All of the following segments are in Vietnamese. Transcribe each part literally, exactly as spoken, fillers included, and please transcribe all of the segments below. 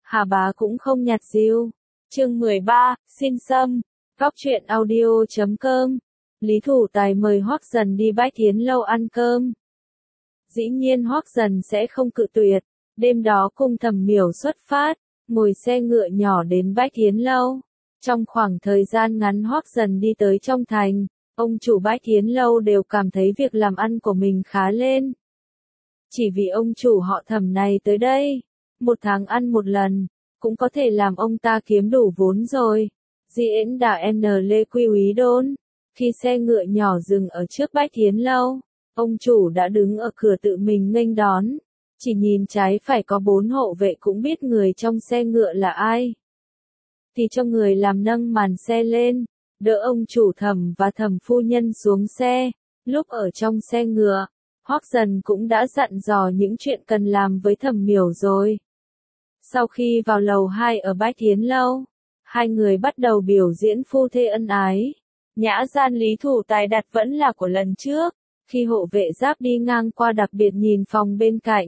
Hà Bá cũng không nhạt diêu. Chương mười ba, xin xâm. Góc truyện audio chấm com. Lý Thủ Tài mời Hoắc Dần đi Bách Thiến Lâu ăn cơm. Dĩ nhiên Hoắc Dần sẽ không cự tuyệt. Đêm đó cùng Thẩm Miểu xuất phát, ngồi xe ngựa nhỏ đến Bách Thiến Lâu. Trong khoảng thời gian ngắn Hoắc Dần đi tới trong thành, ông chủ Bách Thiến Lâu đều cảm thấy việc làm ăn của mình khá lên. Chỉ vì ông chủ họ Thẩm này tới đây, một tháng ăn một lần, cũng có thể làm ông ta kiếm đủ vốn rồi. Diễn đà N Lê Quy Úy Đôn. Khi xe ngựa nhỏ dừng ở trước Bách Thiến Lâu, ông chủ đã đứng ở cửa tự mình nghênh đón. Chỉ nhìn trái phải có bốn hộ vệ cũng biết người trong xe ngựa là ai. Thì cho người làm nâng màn xe lên, đỡ ông chủ Thẩm và Thẩm phu nhân xuống xe. Lúc ở trong xe ngựa, Hoắc Dần cũng đã dặn dò những chuyện cần làm với Thẩm Miểu rồi. Sau khi vào lầu hai ở Bách Thiến Lâu, hai người bắt đầu biểu diễn phu thê ân ái. Nhã gian Lý Thủ Tài đặt vẫn là của lần trước, khi hộ vệ giáp đi ngang qua đặc biệt nhìn phòng bên cạnh.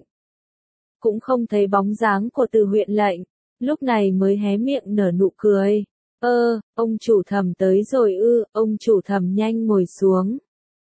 Cũng không thấy bóng dáng của Từ huyện lệnh, lúc này mới hé miệng nở nụ cười. Ơ, ông chủ Thẩm tới rồi ư, ông chủ Thẩm nhanh ngồi xuống.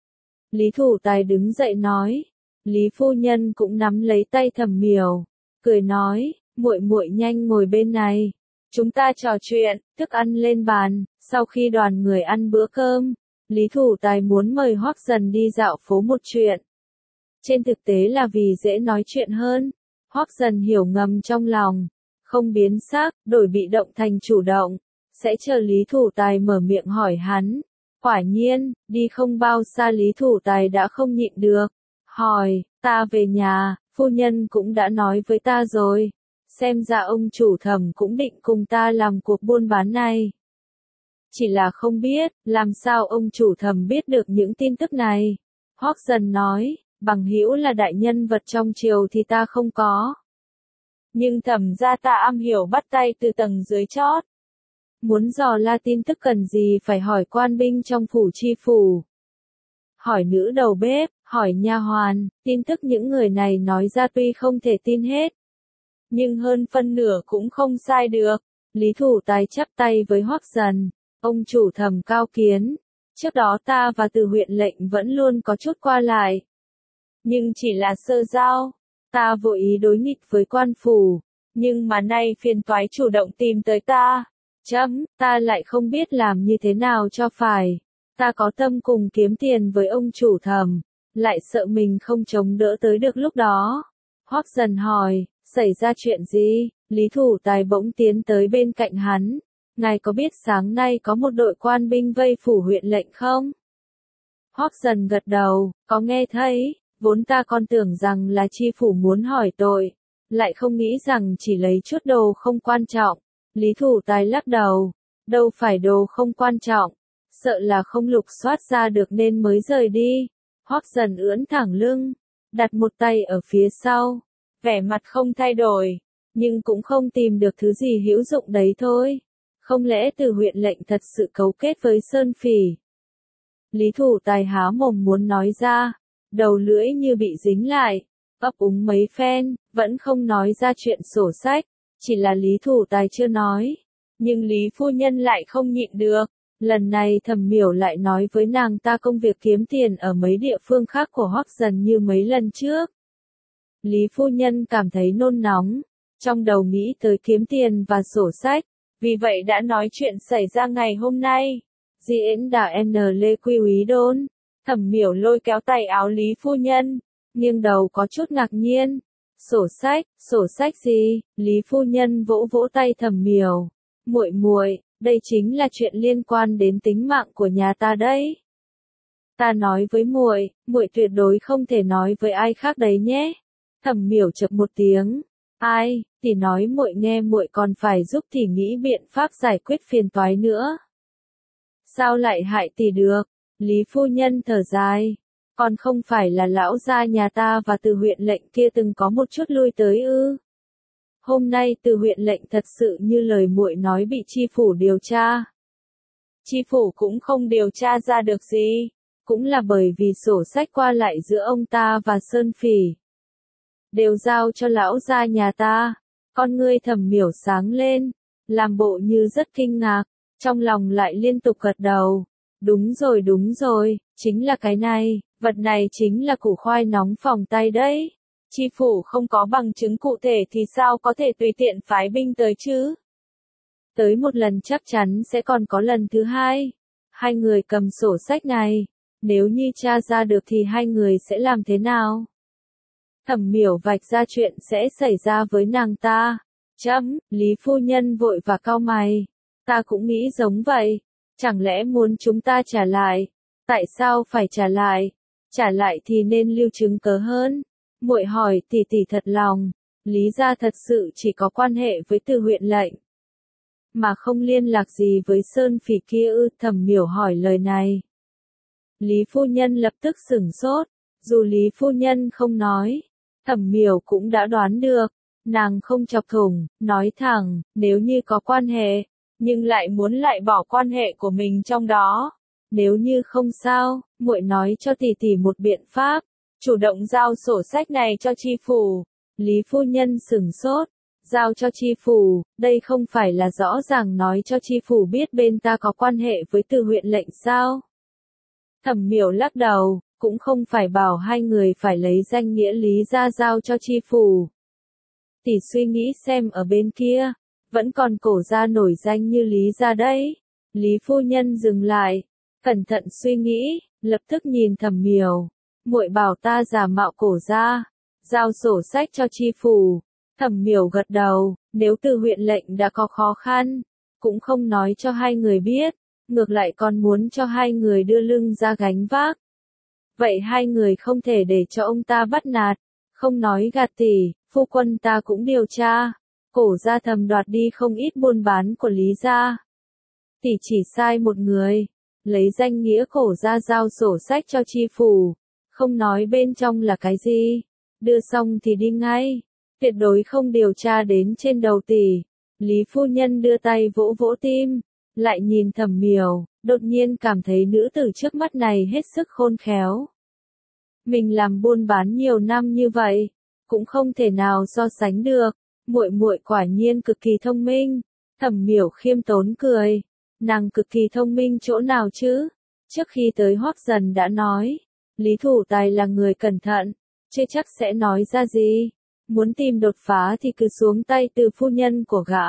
Lý Thủ Tài đứng dậy nói. Lý phu nhân cũng nắm lấy tay Thẩm Miểu, cười nói, muội muội nhanh ngồi bên này. Chúng ta trò chuyện, thức ăn lên bàn. Sau khi đoàn người ăn bữa cơm, Lý Thủ Tài muốn mời Hoắc Dần đi dạo phố một chuyện. Trên thực tế là vì dễ nói chuyện hơn. Hoắc Dần hiểu ngầm trong lòng, không biến sắc, đổi bị động thành chủ động, sẽ chờ Lý Thủ Tài mở miệng hỏi hắn. Quả nhiên, đi không bao xa Lý Thủ Tài đã không nhịn được, hỏi, ta về nhà, phu nhân cũng đã nói với ta rồi, xem ra ông chủ Thẩm cũng định cùng ta làm cuộc buôn bán này. Chỉ là không biết, làm sao ông chủ Thẩm biết được những tin tức này. Hoắc Dần nói, bằng hữu là đại nhân vật trong triều thì ta không có. Nhưng Thẩm gia ta am hiểu bắt tay từ tầng dưới chót. Muốn dò la tin tức cần gì phải hỏi quan binh trong phủ chi phủ. Hỏi nữ đầu bếp, hỏi nha hoàn, tin tức những người này nói ra tuy không thể tin hết. Nhưng hơn phân nửa cũng không sai được. Lý Thủ Tài chắp tay với Hoắc Dần. Ông chủ Thẩm cao kiến. Trước đó ta và Từ huyện lệnh vẫn luôn có chút qua lại. Nhưng chỉ là sơ giao. Ta vội ý đối nghịch với quan phủ. Nhưng mà nay phiền toái chủ động tìm tới ta. Chấm, ta lại không biết làm như thế nào cho phải. Ta có tâm cùng kiếm tiền với ông chủ Thẩm, lại sợ mình không chống đỡ tới được lúc đó. Hoắc Dần hỏi, xảy ra chuyện gì? Lý Thủ Tài bỗng tiến tới bên cạnh hắn. Ngài có biết sáng nay có một đội quan binh vây phủ huyện lệnh không? Hoắc Dần gật đầu, có nghe thấy, vốn ta còn tưởng rằng là chi phủ muốn hỏi tội, lại không nghĩ rằng chỉ lấy chút đồ không quan trọng. Lý Thủ Tài lắc đầu, đâu phải đồ không quan trọng, sợ là không lục soát ra được nên mới rời đi. Hoắc Dần ưỡn thẳng lưng, đặt một tay ở phía sau, vẻ mặt không thay đổi, nhưng cũng không tìm được thứ gì hữu dụng đấy thôi. Không lẽ Từ huyện lệnh thật sự cấu kết với Sơn Phỉ? Lý Thủ Tài há mồm muốn nói ra, đầu lưỡi như bị dính lại, ấp úng mấy phen, vẫn không nói ra chuyện sổ sách. Chỉ là Lý Thủ Tài chưa nói, nhưng Lý phu nhân lại không nhịn được. Lần này Thẩm Miểu lại nói với nàng ta công việc kiếm tiền ở mấy địa phương khác của Hoắc Dần như mấy lần trước. Lý phu nhân cảm thấy nôn nóng, trong đầu nghĩ tới kiếm tiền và sổ sách, vì vậy đã nói chuyện xảy ra ngày hôm nay. Diễn đà N Lê Quy Úy Đôn. Thẩm Miểu lôi kéo tay áo Lý phu nhân, nghiêng đầu có chút ngạc nhiên. Sổ sách, sổ sách gì? Lý phu nhân vỗ vỗ tay Thẩm Miểu. Muội muội, đây chính là chuyện liên quan đến tính mạng của nhà ta đấy. Ta nói với muội, muội tuyệt đối không thể nói với ai khác đấy nhé. Thẩm Miểu chậc một tiếng. Ai? Tỷ nói muội nghe, muội còn phải giúp tỷ nghĩ biện pháp giải quyết phiền toái nữa. Sao lại hại tỷ được? Lý phu nhân thở dài. Còn không phải là lão gia nhà ta và Từ huyện lệnh kia từng có một chút lui tới ư? Hôm nay Từ huyện lệnh thật sự như lời muội nói bị chi phủ điều tra. Chi phủ cũng không điều tra ra được gì, cũng là bởi vì sổ sách qua lại giữa ông ta và Sơn Phỉ đều giao cho lão gia nhà ta. Con ngươi Thẩm Miểu sáng lên, làm bộ như rất kinh ngạc, trong lòng lại liên tục gật đầu. Đúng rồi đúng rồi, chính là cái này, vật này chính là củ khoai nóng phòng tay đấy. Chi phủ không có bằng chứng cụ thể thì sao có thể tùy tiện phái binh tới chứ? Tới một lần chắc chắn sẽ còn có lần thứ hai. Hai người cầm sổ sách này, nếu như tra ra được thì hai người sẽ làm thế nào? Thẩm Miểu vạch ra chuyện sẽ xảy ra với nàng ta. Chấm, Lý phu nhân vội và cau mày. Ta cũng nghĩ giống vậy. Chẳng lẽ muốn chúng ta trả lại? Tại sao phải trả lại? Trả lại thì nên lưu chứng cớ hơn. Muội hỏi tỷ tỷ thật lòng, Lý gia thật sự chỉ có quan hệ với Từ huyện lệnh, mà không liên lạc gì với Sơn Phỉ kia ư? Thẩm Miểu hỏi lời này. Lý phu nhân lập tức sửng sốt, dù Lý phu nhân không nói, Thẩm Miểu cũng đã đoán được, nàng không chọc thủng, nói thẳng, nếu như có quan hệ, nhưng lại muốn lại bỏ quan hệ của mình trong đó. Nếu như không sao, muội nói cho tỷ tỷ một biện pháp, chủ động giao sổ sách này cho chi phủ. Lý phu nhân sửng sốt, giao cho chi phủ, đây không phải là rõ ràng nói cho chi phủ biết bên ta có quan hệ với Từ huyện lệnh sao? Thẩm Miểu lắc đầu, cũng không phải bảo hai người phải lấy danh nghĩa Lý gia giao cho chi phủ. Tỷ suy nghĩ xem ở bên kia, vẫn còn cổ gia nổi danh như Lý gia đấy. Lý phu nhân dừng lại, cẩn thận suy nghĩ, lập tức nhìn Thẩm Miểu. Muội bảo ta giả mạo cổ gia, giao sổ sách cho chi phủ. Thẩm Miểu gật đầu, nếu Từ huyện lệnh đã có khó khăn, cũng không nói cho hai người biết, ngược lại còn muốn cho hai người đưa lưng ra gánh vác. Vậy hai người không thể để cho ông ta bắt nạt, không nói gạt tỷ, phu quân ta cũng điều tra, cổ gia thầm đoạt đi không ít buôn bán của Lý gia. Tỷ chỉ sai một người, lấy danh nghĩa cổ gia giao sổ sách cho chi phủ, không nói bên trong là cái gì, đưa xong thì đi ngay, tuyệt đối không điều tra đến trên đầu tỷ. Lý phu nhân đưa tay vỗ vỗ tim, lại nhìn Thẩm Miểu, đột nhiên cảm thấy nữ tử trước mắt này hết sức khôn khéo. Mình làm buôn bán nhiều năm như vậy, cũng không thể nào so sánh được, muội muội quả nhiên cực kỳ thông minh. Thẩm Miểu khiêm tốn cười, nàng cực kỳ thông minh chỗ nào chứ? Trước khi tới Hoắc Dần đã nói, Lý Thủ Tài là người cẩn thận, chưa chắc sẽ nói ra gì. Muốn tìm đột phá thì cứ xuống tay từ phu nhân của gã.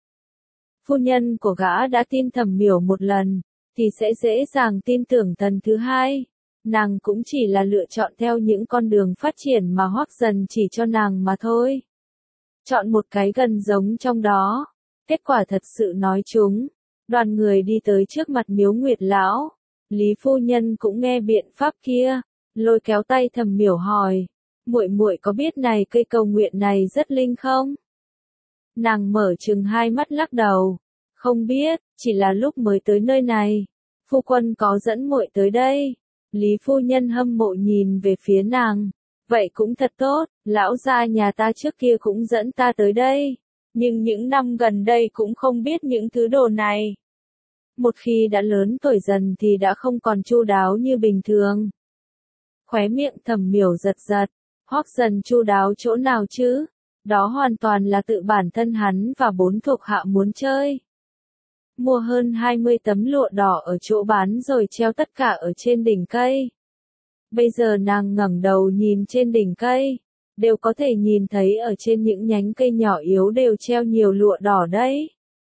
Phu nhân của gã đã tin Thẩm Miểu một lần, thì sẽ dễ dàng tin tưởng lần thứ hai. Nàng cũng chỉ là lựa chọn theo những con đường phát triển mà Hoắc Dần chỉ cho nàng mà thôi. Chọn một cái gần giống trong đó. Kết quả thật sự nói chúng. Đoàn người đi tới trước mặt Miếu Nguyệt Lão. Lý phu nhân cũng nghe biện pháp kia, lôi kéo tay Thẩm Miểu hỏi, muội muội có biết này cây cầu nguyện này rất linh không? Nàng mở trừng hai mắt lắc đầu, không biết, chỉ là lúc mới tới nơi này, phu quân có dẫn muội tới đây. Lý phu nhân hâm mộ nhìn về phía nàng, vậy cũng thật tốt, lão gia nhà ta trước kia cũng dẫn ta tới đây, nhưng những năm gần đây cũng không biết những thứ đồ này. Một khi đã lớn tuổi dần thì đã không còn chu đáo như bình thường. Khóe miệng Thẩm Miểu giật giật, Hoắc Dần chu đáo chỗ nào chứ? Đó hoàn toàn là tự bản thân hắn và bốn thuộc hạ muốn chơi. Mua hơn hai mươi tấm lụa đỏ ở chỗ bán rồi treo tất cả ở trên đỉnh cây. Bây giờ nàng ngẩng đầu nhìn trên đỉnh cây, đều có thể nhìn thấy ở trên những nhánh cây nhỏ yếu đều treo nhiều lụa đỏ đấy.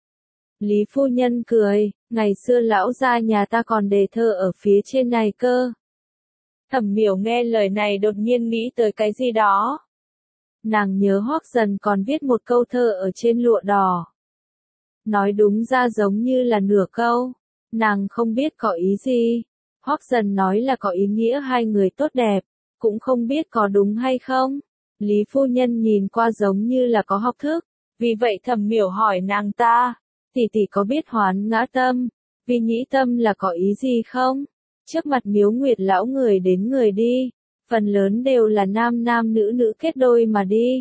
Lý phu nhân cười, ngày xưa lão gia nhà ta còn đề thơ ở phía trên này cơ. Thẩm Miểu nghe lời này đột nhiên nghĩ tới cái gì đó. Nàng nhớ Hoắc Dần còn viết một câu thơ ở trên lụa đỏ. Nói đúng ra giống như là nửa câu, nàng không biết có ý gì. Hoắc Dần nói là có ý nghĩa hai người tốt đẹp, cũng không biết có đúng hay không. Lý phu nhân nhìn qua giống như là có học thức, vì vậy Thẩm Miểu hỏi nàng ta, tỷ tỷ có biết hoán ngã tâm, vì nhĩ tâm là có ý gì không? Trước mặt Miếu Nguyệt Lão người đến người đi, phần lớn đều là nam nam nữ nữ kết đôi mà đi.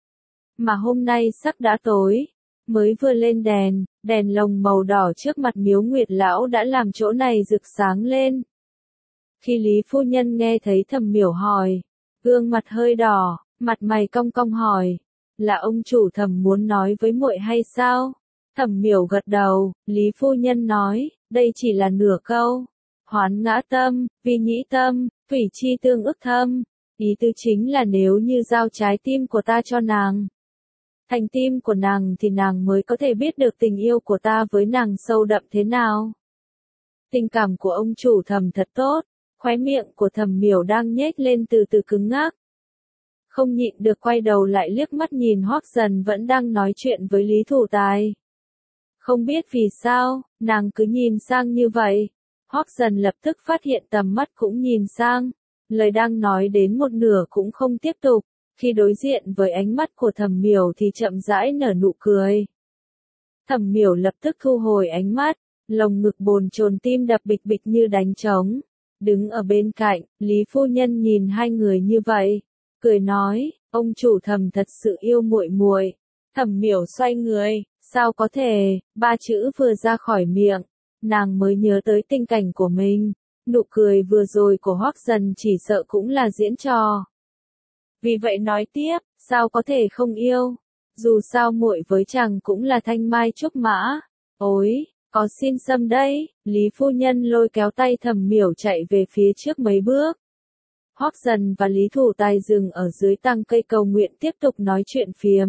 Mà hôm nay sắc đã tối, mới vừa lên đèn, đèn lồng màu đỏ trước mặt Miếu Nguyệt Lão đã làm chỗ này rực sáng lên. Khi Lý phu nhân nghe thấy Thẩm Miểu hỏi, gương mặt hơi đỏ, mặt mày cong cong hỏi, là ông chủ Thẩm muốn nói với muội hay sao? Thẩm Miểu gật đầu, Lý phu nhân nói, đây chỉ là nửa câu. Hoán ngã tâm, vi nhĩ tâm, thủy chi tương ức thâm. Ý tứ chính là nếu như giao trái tim của ta cho nàng, thành tim của nàng thì nàng mới có thể biết được tình yêu của ta với nàng sâu đậm thế nào. Tình cảm của ông chủ Thẩm thật tốt, khóe miệng của Thẩm Miểu đang nhếch lên từ từ cứng ngắc. Không nhịn được quay đầu lại liếc mắt nhìn Hoắc Dần vẫn đang nói chuyện với Lý Thủ Tài. Không biết vì sao, nàng cứ nhìn sang như vậy. Hoắc Dần lập tức phát hiện tầm mắt cũng nhìn sang, lời đang nói đến một nửa cũng không tiếp tục, khi đối diện với ánh mắt của Thẩm Miểu thì chậm rãi nở nụ cười. Thẩm Miểu lập tức thu hồi ánh mắt, lồng ngực bồn chồn tim đập bịch bịch như đánh trống. Đứng ở bên cạnh, Lý phu nhân nhìn hai người như vậy, cười nói, ông chủ Thẩm thật sự yêu muội muội. Thẩm Miểu xoay người, sao có thể, ba chữ vừa ra khỏi miệng, nàng mới nhớ tới tình cảnh của mình, nụ cười vừa rồi của Hoắc Dần chỉ sợ cũng là diễn trò. Vì vậy nói tiếp, sao có thể không yêu, dù sao muội với chàng cũng là thanh mai trúc mã. Ôi, có xin xâm đây, Lý phu nhân lôi kéo tay Thẩm Miểu chạy về phía trước mấy bước. Hoắc Dần và Lý Thủ Tài dừng ở dưới tàng cây cầu nguyện tiếp tục nói chuyện phiếm.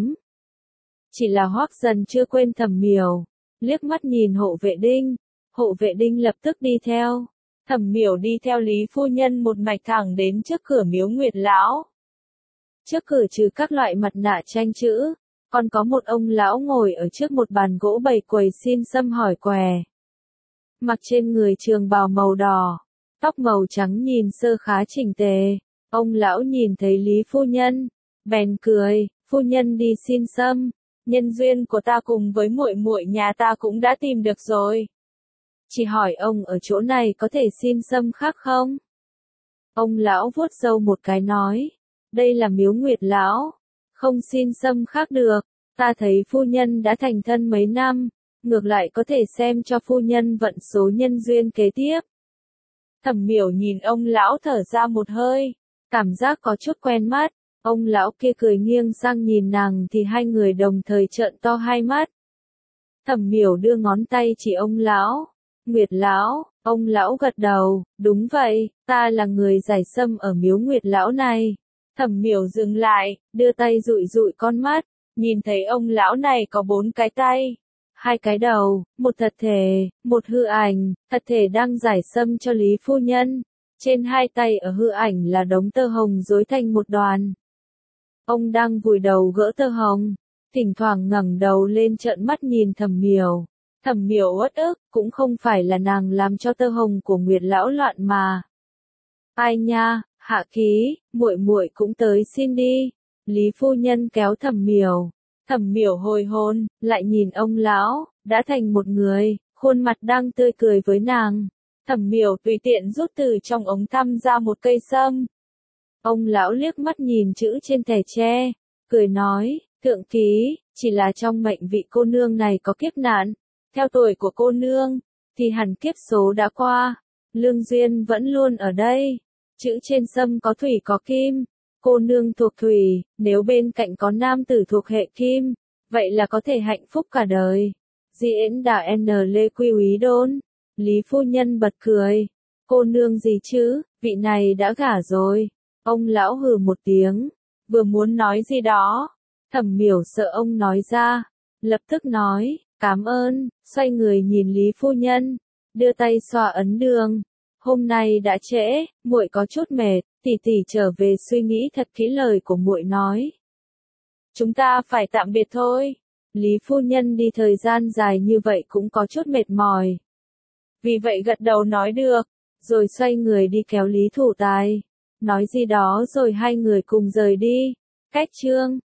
Chỉ là Hoắc Dần chưa quên Thẩm Miểu, liếc mắt nhìn hộ vệ Đinh, hộ vệ Đinh lập tức đi theo. Thẩm Miểu đi theo Lý phu nhân một mạch thẳng đến trước cửa miếu Nguyệt lão. Trước cửa trừ các loại mặt nạ tranh chữ, còn có một ông lão ngồi ở trước một bàn gỗ bày quầy xin xâm hỏi què. Mặc trên người trường bào màu đỏ, tóc màu trắng nhìn sơ khá chỉnh tề. Ông lão nhìn thấy Lý phu nhân, bèn cười, phu nhân đi xin xâm, nhân duyên của ta cùng với muội muội nhà ta cũng đã tìm được rồi. Chỉ hỏi ông ở chỗ này có thể xin xâm khác không? Ông lão vuốt râu một cái nói, đây là miếu Nguyệt lão, không xin xâm khác được, ta thấy phu nhân đã thành thân mấy năm, ngược lại có thể xem cho phu nhân vận số nhân duyên kế tiếp. Thẩm Miểu nhìn ông lão thở ra một hơi, cảm giác có chút quen mắt, ông lão kia cười nghiêng sang nhìn nàng thì hai người đồng thời trợn to hai mắt. Thẩm Miểu đưa ngón tay chỉ ông lão, Nguyệt lão, ông lão gật đầu, đúng vậy, ta là người giải xâm ở miếu Nguyệt lão này. Thẩm Miểu dừng lại, đưa tay dụi dụi con mắt, nhìn thấy ông lão này có bốn cái tay, hai cái đầu, một thật thể, một hư ảnh, thật thể đang giải xâm cho Lý phu nhân, trên hai tay ở hư ảnh là đống tơ hồng rối thành một đoàn. Ông đang vùi đầu gỡ tơ hồng, thỉnh thoảng ngẩng đầu lên trợn mắt nhìn Thẩm Miểu. Thẩm Miểu uất ức, cũng không phải là nàng làm cho tơ hồng của Nguyệt lão loạn mà. Ai nha, hạ ký, muội muội cũng tới xin đi. Lý phu nhân kéo Thẩm Miểu. Thẩm Miểu hồi hồn, lại nhìn ông lão, đã thành một người, khuôn mặt đang tươi cười với nàng. Thẩm Miểu tùy tiện rút từ trong ống tăm ra một cây sâm. Ông lão liếc mắt nhìn chữ trên thẻ tre, cười nói, thượng ký, chỉ là trong mệnh vị cô nương này có kiếp nạn. Theo tuổi của cô nương, thì hẳn kiếp số đã qua, lương duyên vẫn luôn ở đây. Chữ trên sâm có thủy có kim, cô nương thuộc thủy, nếu bên cạnh có nam tử thuộc hệ kim, vậy là có thể hạnh phúc cả đời. Diễn đà N Lê Quy Úy Đôn, Lý phu nhân bật cười, cô nương gì chứ, vị này đã gả rồi. Ông lão hừ một tiếng, vừa muốn nói gì đó, Thẩm Miểu sợ ông nói ra, lập tức nói, cảm ơn, xoay người nhìn Lý phu nhân, đưa tay xoa ấn đường. Hôm nay đã trễ, muội có chút mệt, tỷ tỷ trở về suy nghĩ thật kỹ lời của muội nói. Chúng ta phải tạm biệt thôi. Lý phu nhân đi thời gian dài như vậy cũng có chút mệt mỏi. Vì vậy gật đầu nói được, rồi xoay người đi kéo Lý Thủ Tài. Nói gì đó rồi hai người cùng rời đi. Cách chương